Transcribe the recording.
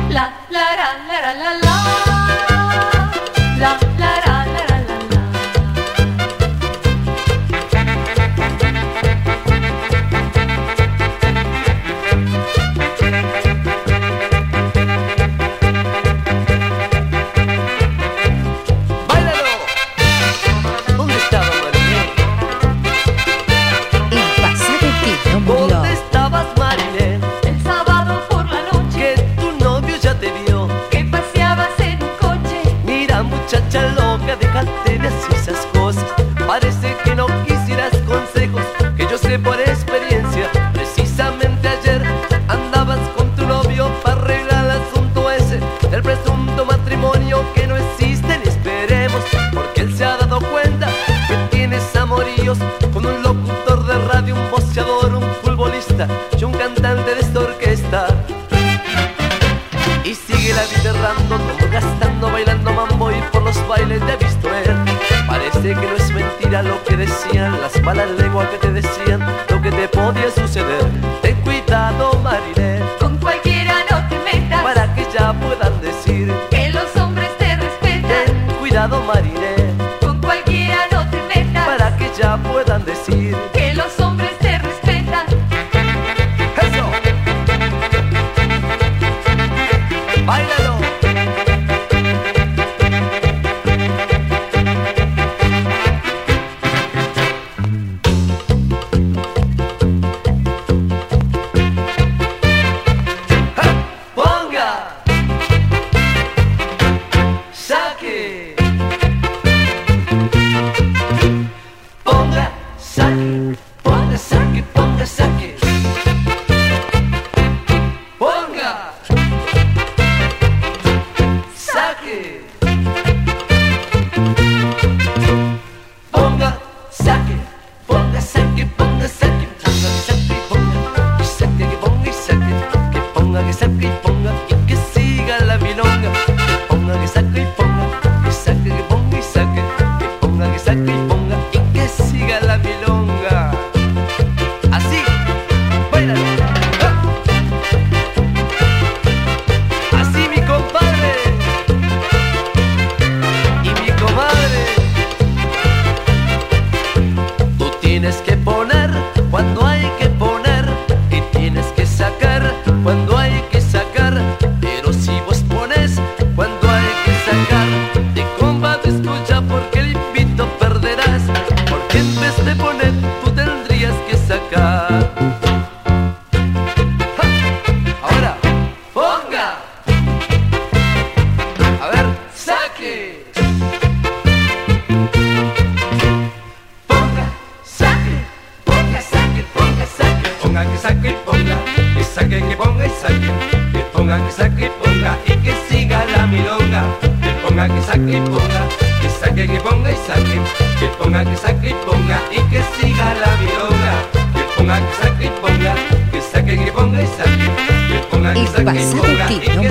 La la la la la la la la la la la la. ¡Báilalo! ¿Dónde estaba Marilén? El pasado que no murió. ¿Dónde estabas, Marilén? El sábado por la noche Que tu novio ya te vio. que paseabas en un coche. Mira, muchacha loca, déjate de hacer esas cosas. Parece que no quisieras consejos, que yo sé por experiencia. Precisamente ayer andabas con tu novio para arreglar el asunto ese del presunto matrimonio que no existe ni esperemos, porque él se ha dado cuenta que tienes amoríos con un locutor de radio, un boxeador, un futbolista y un cantante de esta orquesta. Y sigue la vida errando, como gastando, bailando mambo y por los bailes te he visto ver. Parece que no es mentira lo que decían las malas lenguas que te decían lo que te podía suceder. Ten cuidado, Marilén, Con cualquiera no te metas, para que ya puedan decir. que los hombres te respetan. Ten cuidado, Marilén, Con cualquiera no te metas, para que ya puedan decir. que los hombres te respetan. ¡Eso! ¡Báilalo! ¡Ponga! ¡Saque! Ponga, saque, ponga, saque, ponga, saque. Ponga, saque. Ponga, saque, ponga, saque, ponga, saque. Ponga, que saque y ponga, que saque, que ponga, que saque y ponga, y que siga la milonga. Que ponga, que saque y ponga, que saque, que ponga y saque, que ponga, que saque y ponga, y que siga la milonga. Así, báilalo. Así, mi compadre y mi comadre. Tú tienes que poner cuando hay que poner y tienes que sacar cuando hay que sacar. Pero si vos pones cuando hay que sacar, te combate, escucha, porque el invito perderás, porque en vez de poner tú tendrías que sacar. ¡Ja! Ahora, ponga. A ver, saque. Ponga, saque, ponga, saque, ponga, saque. Ponga, que saque y ponga, que saque, que ponga y saque. Que ponga, que saque y ponga, y que siga la milonga. Que ponga, que saque y ponga, que saque, que ponga y saque. Que ponga, que saque y ponga, y que siga la milonga. Que ponga, que saque y ponga, que saque, que ponga y saque. Que ponga, que El saque y pasado ponga, que y no que